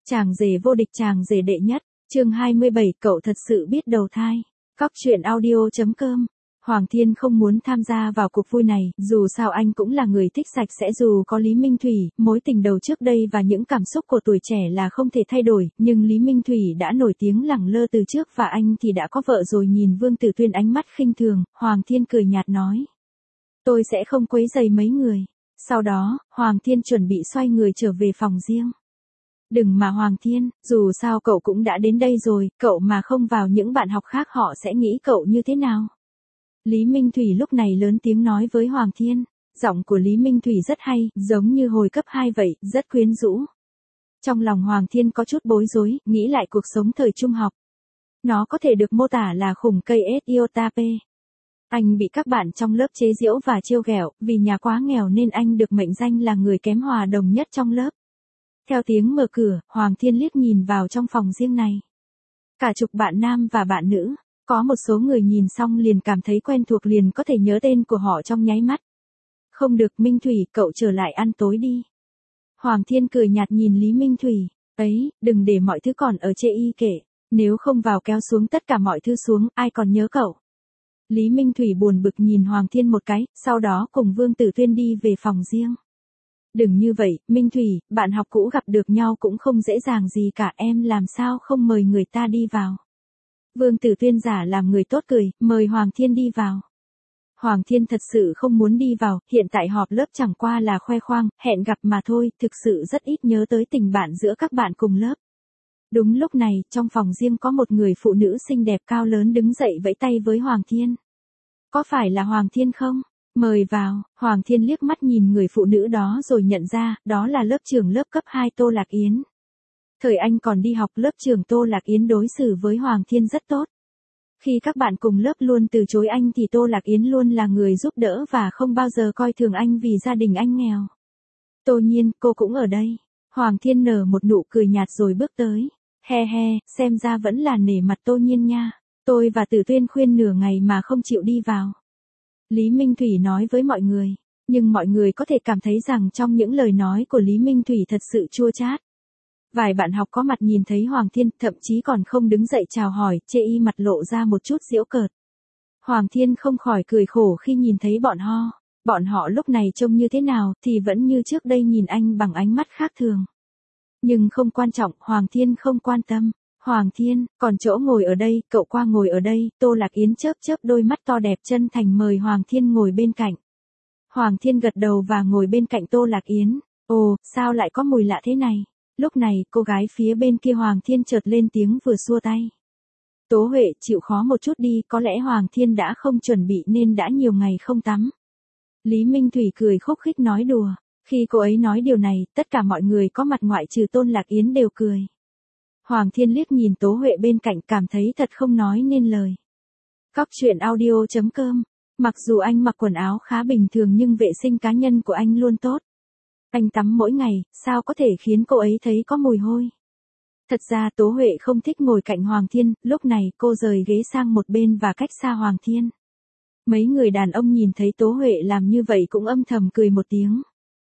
Chàng rể vô địch, chàng rể đệ nhất, chương 27, cậu thật sự biết đầu thai. Cóc truyện audio.com. Hoàng Thiên không muốn tham gia vào cuộc vui này, dù sao anh cũng là người thích sạch sẽ, dù có Lý Minh Thủy, mối tình đầu trước đây và những cảm xúc của tuổi trẻ là không thể thay đổi, nhưng Lý Minh Thủy đã nổi tiếng lẳng lơ từ trước và anh thì đã có vợ rồi. Nhìn Vương Tử Tuyên ánh mắt khinh thường, Hoàng Thiên cười nhạt nói. Tôi sẽ không quấy rầy mấy người. Sau đó, Hoàng Thiên chuẩn bị xoay người trở về phòng riêng. Đừng mà Hoàng Thiên, dù sao cậu cũng đã đến đây rồi, cậu mà không vào những bạn học khác họ sẽ nghĩ cậu như thế nào? Lý Minh Thủy lúc này lớn tiếng nói với Hoàng Thiên, giọng của Lý Minh Thủy rất hay, giống như hồi cấp 2 vậy, rất quyến rũ. Trong lòng Hoàng Thiên có chút bối rối, nghĩ lại cuộc sống thời trung học. Nó có thể được mô tả là khủng cây Ethiotape. Anh bị các bạn trong lớp chế giễu và trêu ghẹo, vì nhà quá nghèo nên anh được mệnh danh là người kém hòa đồng nhất trong lớp. Theo tiếng mở cửa, Hoàng Thiên liếc nhìn vào trong phòng riêng này. Cả chục bạn nam và bạn nữ, có một số người nhìn xong liền cảm thấy quen thuộc, liền có thể nhớ tên của họ trong nháy mắt. Không được, Minh Thủy, cậu trở lại ăn tối đi. Hoàng Thiên cười nhạt nhìn Lý Minh Thủy, ấy, đừng để mọi thứ còn ở chê y kệ, nếu không vào kéo xuống tất cả mọi thứ xuống, ai còn nhớ cậu. Lý Minh Thủy buồn bực nhìn Hoàng Thiên một cái, sau đó cùng Vương Tử Tuyên đi về phòng riêng. Đừng như vậy, Minh Thủy, bạn học cũ gặp được nhau cũng không dễ dàng gì cả, em làm sao không mời người ta đi vào. Vương Tử Tuyên giả làm người tốt cười, mời Hoàng Thiên đi vào. Hoàng Thiên thật sự không muốn đi vào, hiện tại họp lớp chẳng qua là khoe khoang, hẹn gặp mà thôi, thực sự rất ít nhớ tới tình bạn giữa các bạn cùng lớp. Đúng lúc này, trong phòng riêng có một người phụ nữ xinh đẹp cao lớn đứng dậy vẫy tay với Hoàng Thiên. Có phải là Hoàng Thiên không? Mời vào. Hoàng Thiên liếc mắt nhìn người phụ nữ đó rồi nhận ra, đó là lớp trưởng lớp cấp 2 Tô Lạc Yến. Thời anh còn đi học, lớp trưởng Tô Lạc Yến đối xử với Hoàng Thiên rất tốt. Khi các bạn cùng lớp luôn từ chối anh thì Tô Lạc Yến luôn là người giúp đỡ và không bao giờ coi thường anh vì gia đình anh nghèo. Tô Nhiên, cô cũng ở đây. Hoàng Thiên nở một nụ cười nhạt rồi bước tới. He he, xem ra vẫn là nể mặt Tô Nhiên nha. Tôi và Tử Tuyên khuyên nửa ngày mà không chịu đi vào. Lý Minh Thủy nói với mọi người, nhưng mọi người có thể cảm thấy rằng trong những lời nói của Lý Minh Thủy thật sự chua chát. Vài bạn học có mặt nhìn thấy Hoàng Thiên, thậm chí còn không đứng dậy chào hỏi, chê y mặt lộ ra một chút giễu cợt. Hoàng Thiên không khỏi cười khổ khi nhìn thấy bọn họ lúc này trông như thế nào thì vẫn như trước đây nhìn anh bằng ánh mắt khác thường. Nhưng không quan trọng, Hoàng Thiên không quan tâm. Hoàng Thiên, còn chỗ ngồi ở đây, cậu qua ngồi ở đây. Tô Lạc Yến chớp chớp đôi mắt to đẹp chân thành mời Hoàng Thiên ngồi bên cạnh. Hoàng Thiên gật đầu và ngồi bên cạnh Tô Lạc Yến. Ồ, sao lại có mùi lạ thế này? Lúc này, cô gái phía bên kia Hoàng Thiên chợt lên tiếng vừa xua tay. Tố Huệ, chịu khó một chút đi, có lẽ Hoàng Thiên đã không chuẩn bị nên đã nhiều ngày không tắm. Lý Minh Thủy cười khúc khích nói đùa. Khi cô ấy nói điều này, tất cả mọi người có mặt ngoại trừ Tôn Lạc Yến đều cười. Hoàng Thiên liếc nhìn Tố Huệ bên cạnh cảm thấy thật không nói nên lời. Cóc truyện audio.com. Mặc dù anh mặc quần áo khá bình thường nhưng vệ sinh cá nhân của anh luôn tốt. Anh tắm mỗi ngày, sao có thể khiến cô ấy thấy có mùi hôi. Thật ra Tố Huệ không thích ngồi cạnh Hoàng Thiên, lúc này cô rời ghế sang một bên và cách xa Hoàng Thiên. Mấy người đàn ông nhìn thấy Tố Huệ làm như vậy cũng âm thầm cười một tiếng.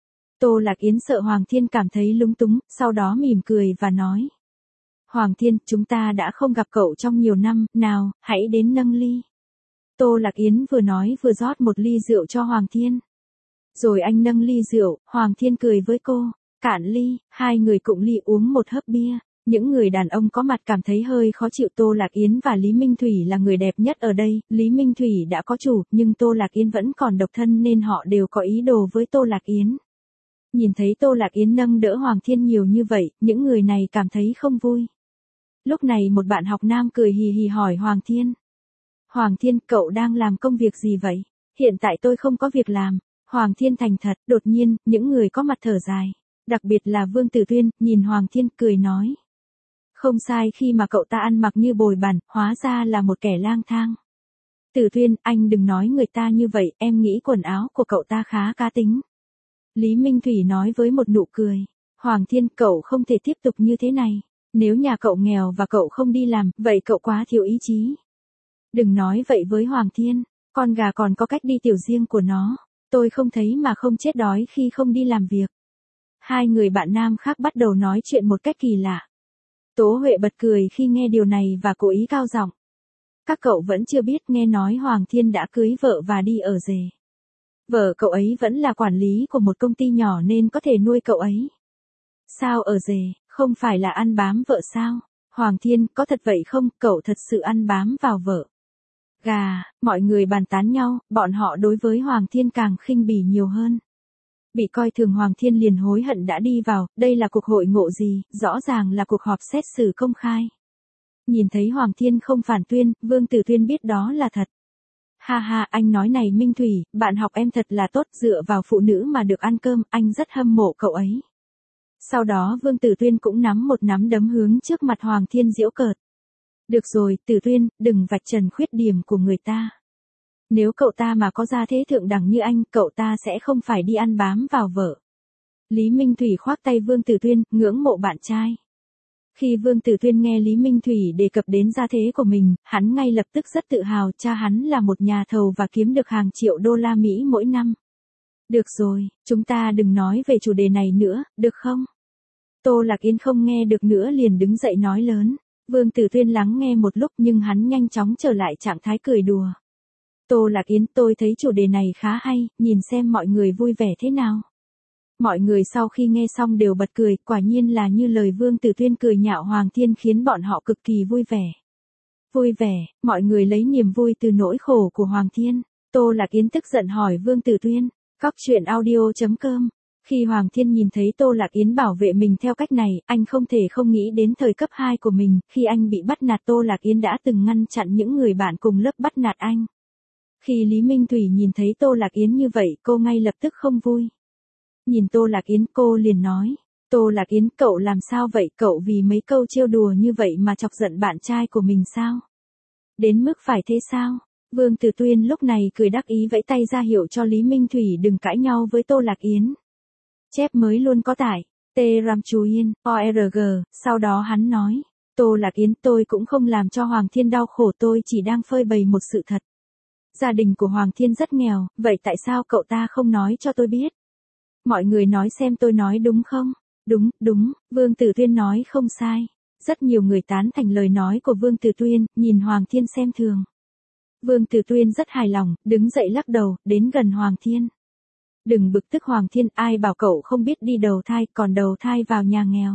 Tô Lạc Yến sợ Hoàng Thiên cảm thấy lúng túng, sau đó mỉm cười và nói. Hoàng Thiên, chúng ta đã không gặp cậu trong nhiều năm, nào, hãy đến nâng ly. Tô Lạc Yến vừa nói vừa rót một ly rượu cho Hoàng Thiên. Rồi anh nâng ly rượu, Hoàng Thiên cười với cô, cạn ly, hai người cụng ly uống một hớp bia. Những người đàn ông có mặt cảm thấy hơi khó chịu. Tô Lạc Yến và Lý Minh Thủy là người đẹp nhất ở đây, Lý Minh Thủy đã có chủ, nhưng Tô Lạc Yến vẫn còn độc thân nên họ đều có ý đồ với Tô Lạc Yến. Nhìn thấy Tô Lạc Yến nâng đỡ Hoàng Thiên nhiều như vậy, những người này cảm thấy không vui. Lúc này một bạn học nam cười hì hì hỏi Hoàng Thiên. Hoàng Thiên, cậu đang làm công việc gì vậy? Hiện tại tôi không có việc làm. Hoàng Thiên thành thật, đột nhiên, những người có mặt thở dài. Đặc biệt là Vương Tử Tuyên, nhìn Hoàng Thiên cười nói. Không sai khi mà cậu ta ăn mặc như bồi bàn, hóa ra là một kẻ lang thang. Tử Tuyên, anh đừng nói người ta như vậy, em nghĩ quần áo của cậu ta khá cá tính. Lý Minh Thủy nói với một nụ cười. Hoàng Thiên, cậu không thể tiếp tục như thế này. Nếu nhà cậu nghèo và cậu không đi làm, vậy cậu quá thiếu ý chí. Đừng nói vậy với Hoàng Thiên, con gà còn có cách đi tiểu riêng của nó. Tôi không thấy mà không chết đói khi không đi làm việc. Hai người bạn nam khác bắt đầu nói chuyện một cách kỳ lạ. Tố Huệ bật cười khi nghe điều này và cố ý cao giọng. Các cậu vẫn chưa biết, nghe nói Hoàng Thiên đã cưới vợ và đi ở rể. Vợ cậu ấy vẫn là quản lý của một công ty nhỏ nên có thể nuôi cậu ấy. Sao ở rể, không phải là ăn bám vợ sao? Hoàng Thiên, có thật vậy không, cậu thật sự ăn bám vào vợ? Gà, mọi người bàn tán nhau, bọn họ đối với Hoàng Thiên càng khinh bỉ nhiều hơn. Bị coi thường Hoàng Thiên liền hối hận đã đi vào, đây là cuộc hội ngộ gì, rõ ràng là cuộc họp xét xử công khai. Nhìn thấy Hoàng Thiên không phản tuyên, Vương Tử Tuyên biết đó là thật. Ha ha, anh nói này Minh Thủy, bạn học em thật là tốt, dựa vào phụ nữ mà được ăn cơm, anh rất hâm mộ cậu ấy. Sau đó Vương Tử Tuyên cũng nắm một nắm đấm hướng trước mặt Hoàng Thiên giễu cợt. Được rồi, Tử Tuyên, đừng vạch trần khuyết điểm của người ta. Nếu cậu ta mà có gia thế thượng đẳng như anh, cậu ta sẽ không phải đi ăn bám vào vợ. Lý Minh Thủy khoác tay Vương Tử Tuyên, ngưỡng mộ bạn trai. Khi Vương Tử Tuyên nghe Lý Minh Thủy đề cập đến gia thế của mình, hắn ngay lập tức rất tự hào, cha hắn là một nhà thầu và kiếm được hàng triệu đô la Mỹ mỗi năm. Được rồi, chúng ta đừng nói về chủ đề này nữa, được không? Tô Lạc Yến không nghe được nữa liền đứng dậy nói lớn. Vương Tử Tuyên lắng nghe một lúc nhưng hắn nhanh chóng trở lại trạng thái cười đùa. Tô Lạc Yến, tôi thấy chủ đề này khá hay, nhìn xem mọi người vui vẻ thế nào. Mọi người sau khi nghe xong đều bật cười, quả nhiên là như lời Vương Tử Tuyên cười nhạo Hoàng Thiên khiến bọn họ cực kỳ vui vẻ. Vui vẻ, mọi người lấy niềm vui từ nỗi khổ của Hoàng Thiên. Tô Lạc Yến tức giận hỏi Vương Tử Tuyên. Cóc truyện audio.com. Khi Hoàng Thiên nhìn thấy Tô Lạc Yến bảo vệ mình theo cách này, anh không thể không nghĩ đến thời cấp 2 của mình, khi anh bị bắt nạt Tô Lạc Yến đã từng ngăn chặn những người bạn cùng lớp bắt nạt anh. Khi Lý Minh Thủy nhìn thấy Tô Lạc Yến như vậy, cô ngay lập tức không vui. Nhìn Tô Lạc Yến, cô liền nói, Tô Lạc Yến, cậu làm sao vậy, cậu vì mấy câu trêu đùa như vậy mà chọc giận bạn trai của mình sao? Đến mức phải thế sao? Vương Tử Tuyên lúc này cười đắc ý vẫy tay ra hiệu cho Lý Minh Thủy đừng cãi nhau với Tô Lạc Yến. Chép mới luôn có tải, T-Ram Chú Yên, ORG, sau đó hắn nói, Tô Lạc Yến, tôi cũng không làm cho Hoàng Thiên đau khổ, tôi chỉ đang phơi bày một sự thật. Gia đình của Hoàng Thiên rất nghèo, vậy tại sao cậu ta không nói cho tôi biết? Mọi người nói xem tôi nói đúng không? Đúng, đúng, Vương Tử Tuyên nói không sai. Rất nhiều người tán thành lời nói của Vương Tử Tuyên, nhìn Hoàng Thiên xem thường. Vương Tử Tuyên rất hài lòng, đứng dậy lắc đầu, đến gần Hoàng Thiên. Đừng bực tức Hoàng Thiên, ai bảo cậu không biết đi đầu thai, còn đầu thai vào nhà nghèo.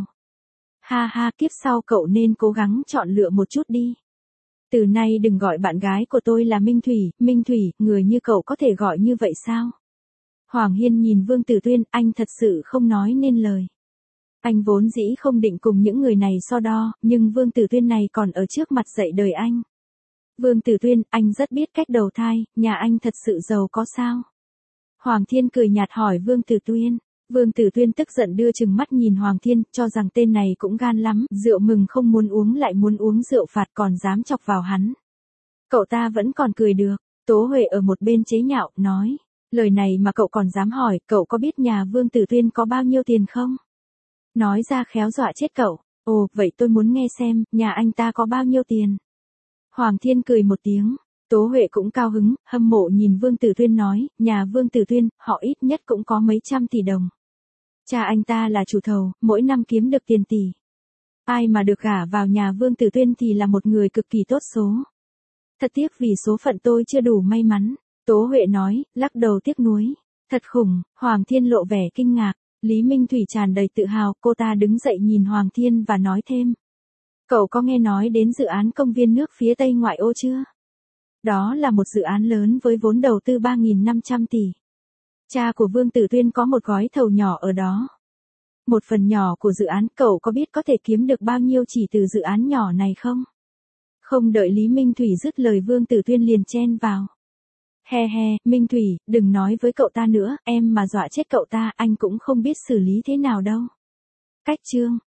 Ha ha, kiếp sau cậu nên cố gắng chọn lựa một chút đi. Từ nay đừng gọi bạn gái của tôi là Minh Thủy, người như cậu có thể gọi như vậy sao? Hoàng Hiên nhìn Vương Tử Tuyên, anh thật sự không nói nên lời. Anh vốn dĩ không định cùng những người này so đo, nhưng Vương Tử Tuyên này còn ở trước mặt dạy đời anh. Vương Tử Tuyên, anh rất biết cách đầu thai, nhà anh thật sự giàu có sao? Hoàng Thiên cười nhạt hỏi Vương Tử Tuyên. Vương Tử Tuyên tức giận đưa chừng mắt nhìn Hoàng Thiên, cho rằng tên này cũng gan lắm, rượu mừng không muốn uống lại muốn uống rượu phạt còn dám chọc vào hắn. Cậu ta vẫn còn cười được, Tố Huệ ở một bên chế nhạo, nói, lời này mà cậu còn dám hỏi, cậu có biết nhà Vương Tử Tuyên có bao nhiêu tiền không? Nói ra khéo dọa chết cậu, ồ, vậy tôi muốn nghe xem, nhà anh ta có bao nhiêu tiền? Hoàng Thiên cười một tiếng. Tố Huệ cũng cao hứng, hâm mộ nhìn Vương Tử Tuyên nói, nhà Vương Tử Tuyên, họ ít nhất cũng có mấy trăm tỷ đồng. Cha anh ta là chủ thầu, mỗi năm kiếm được tiền tỷ. Ai mà được gả vào nhà Vương Tử Tuyên thì là một người cực kỳ tốt số. Thật tiếc vì số phận tôi chưa đủ may mắn. Tố Huệ nói, lắc đầu tiếc nuối. Thật khủng, Hoàng Thiên lộ vẻ kinh ngạc. Lý Minh Thủy tràn đầy tự hào, cô ta đứng dậy nhìn Hoàng Thiên và nói thêm. Cậu có nghe nói đến dự án công viên nước phía tây ngoại ô chưa? Đó là một dự án lớn với vốn đầu tư 3.500 tỷ. Cha của Vương Tử Tuyên có một gói thầu nhỏ ở đó. Một phần nhỏ của dự án, cậu có biết có thể kiếm được bao nhiêu chỉ từ dự án nhỏ này không? Không đợi Lý Minh Thủy dứt lời Vương Tử Tuyên liền chen vào. He he, Minh Thủy, đừng nói với cậu ta nữa, em mà dọa chết cậu ta, anh cũng không biết xử lý thế nào đâu. Cách chương.